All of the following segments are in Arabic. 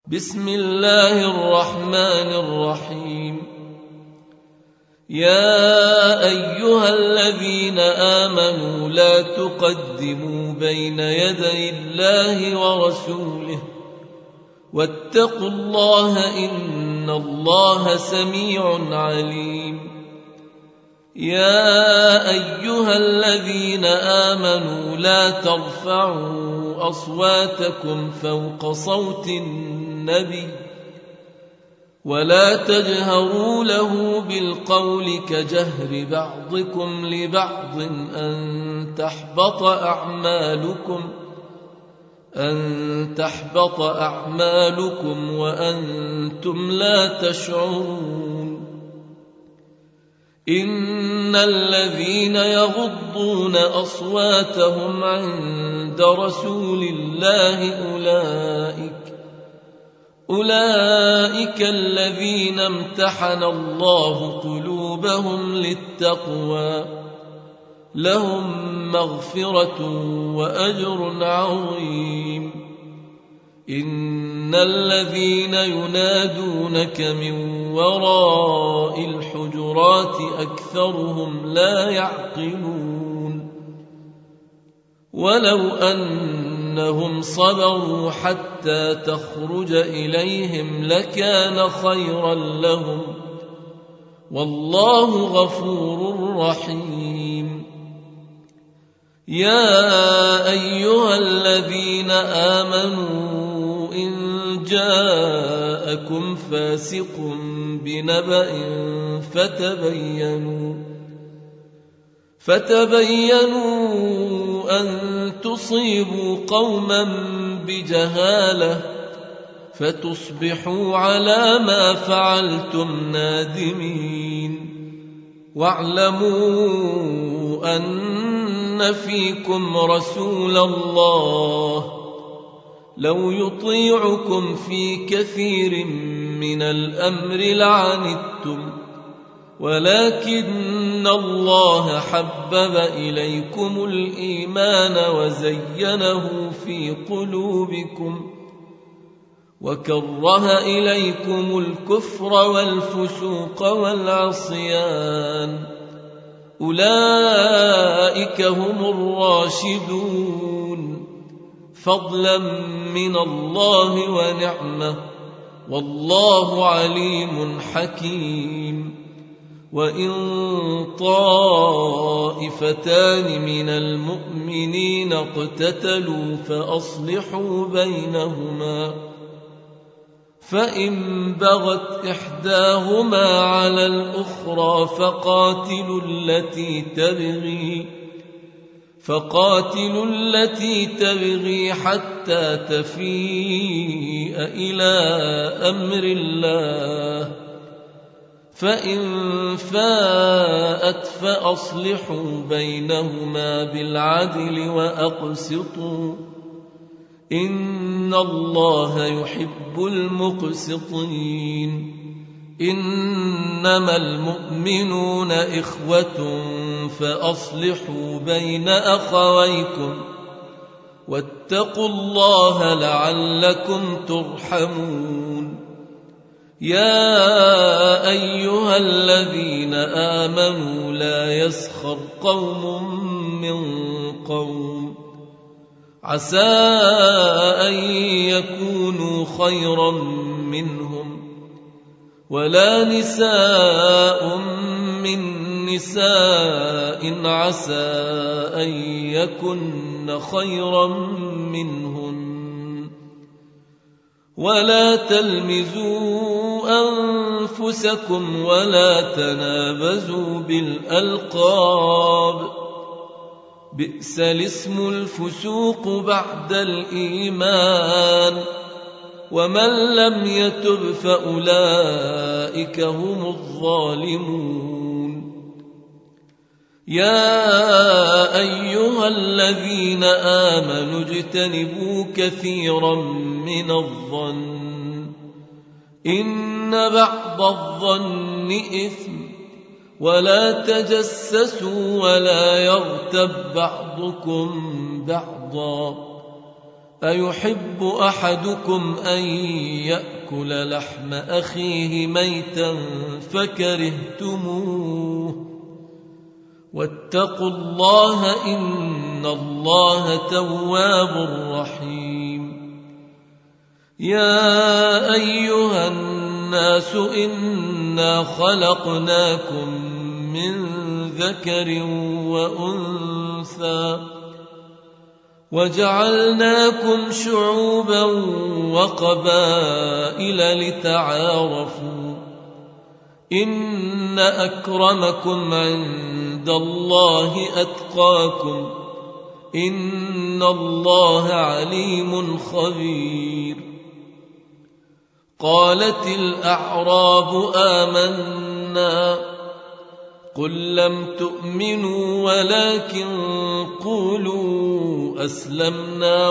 بسم الله الرحمن الرحيم. يا أيها الذين آمنوا لا تقدموا بين يدي الله ورسوله واتقوا الله إن الله سميع عليم. يا أيها الذين آمنوا لا ترفعوا أصواتكم فوق صوت النبي ولا تجهروا له بالقول كجهر بعضكم لبعض أن تحبط أعمالكم وأنتم لا تشعرون. إن الذين يغضون أصواتهم عند رسول الله أولئك الذين امتحن الله قلوبهم للتقوى لهم مغفرة وأجر عظيم. إن الذين ينادونك من وراء الحجرات أكثرهم لا يعقلون. ولو أنهم صبروا حتى تخرج إليهم لكان خيرا لهم والله غفور رحيم. يا أيها الذين آمنوا إن جاءكم فاسق بنبأ فتبينوا أن تصيبوا قوما بجهالة فتصبحوا على ما فعلتم نادمين. واعلموا أن فيكم رسول الله لو يطيعكم في كثير من الأمر لعنتم ولكن الله حبب إليكم الإيمان وزينه في قلوبكم وكره إليكم الكفر والفسوق والعصيان أولئك هم الراشدون فضلا من الله ونعمة والله عليم حكيم. وإن طائفتان من المؤمنين اقتتلوا فأصلحوا بينهما فإن بغت إحداهما على الأخرى فقاتلوا التي تبغي حتى تفيء إلى أمر الله فإن فاءت فأصلحوا بينهما بالعدل وأقسطوا إن الله يحب المقسطين. إنما المؤمنون إخوة فأصلحوا بين أخويكم واتقوا الله لعلكم ترحمون. يا أيها الذين آمنوا لا يسخر قوم من قوم عسى أن يكونوا خيرا منهم ولا نساء من نساء عسى أن يكن خيرا منهن ولا تلمزوا أنفسكم ولا تنابزوا بالألقاب بئس الاسم الفسوق بعد الإيمان ومن لم يتب فأولئك هم الظالمون. يا أيها الذين آمنوا اجتنبوا كثيرا من الظن إن بعض الظن إثم ولا تجسسوا ولا يغتب بعضكم بعضا أيحب أحدكم أن يأكل لحم أخيه ميتا فكرهتموه واتقوا الله إن الله تواب رحيم. يا أيها الناس إنا خلقناكم من ذكر وأنثى وجعلناكم شعوبا وقبائل لتعارفوا إن أكرمكم عند الله أتقاكم إن الله عليم خبير. قالت الأعراب آمنا قل لم تؤمنوا ولكن قولوا أسلمنا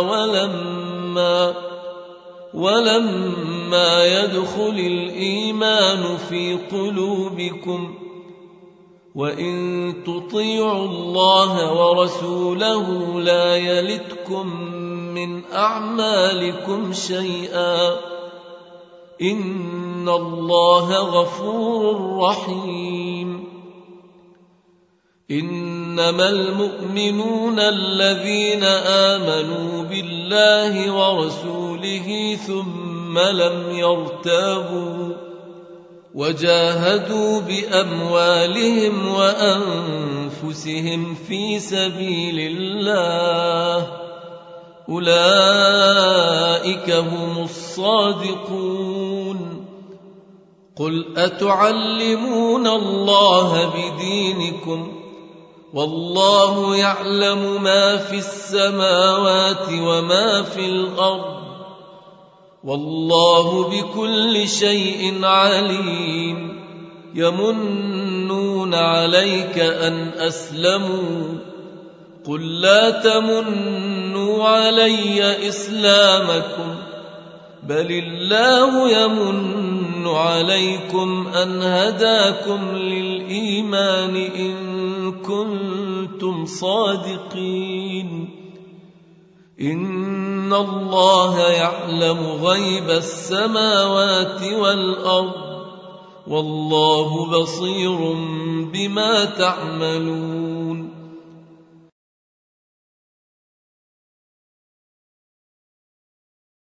ولما يدخل الإيمان في قلوبكم وإن تطيعوا الله ورسوله لا يلتكم من أعمالكم شيئا إن الله غفور رحيم. إنما المؤمنون الذين آمنوا بالله ورسوله ثم لم يرتابوا وجاهدوا بأموالهم وأنفسهم في سبيل الله أولئك هم الصادقون. قل أتعلمون الله بدينكم والله يعلم ما في السماوات وما في الأرض والله بكل شيء عليم. يمنون عليك أن أسلموا قل لا تمنوا علي إسلامكم بل الله يمن عليكم أن هداكم للإيمان إن كنتم صادقين. إن الله يعلم غيب السماوات والأرض والله بصير بما تعملون.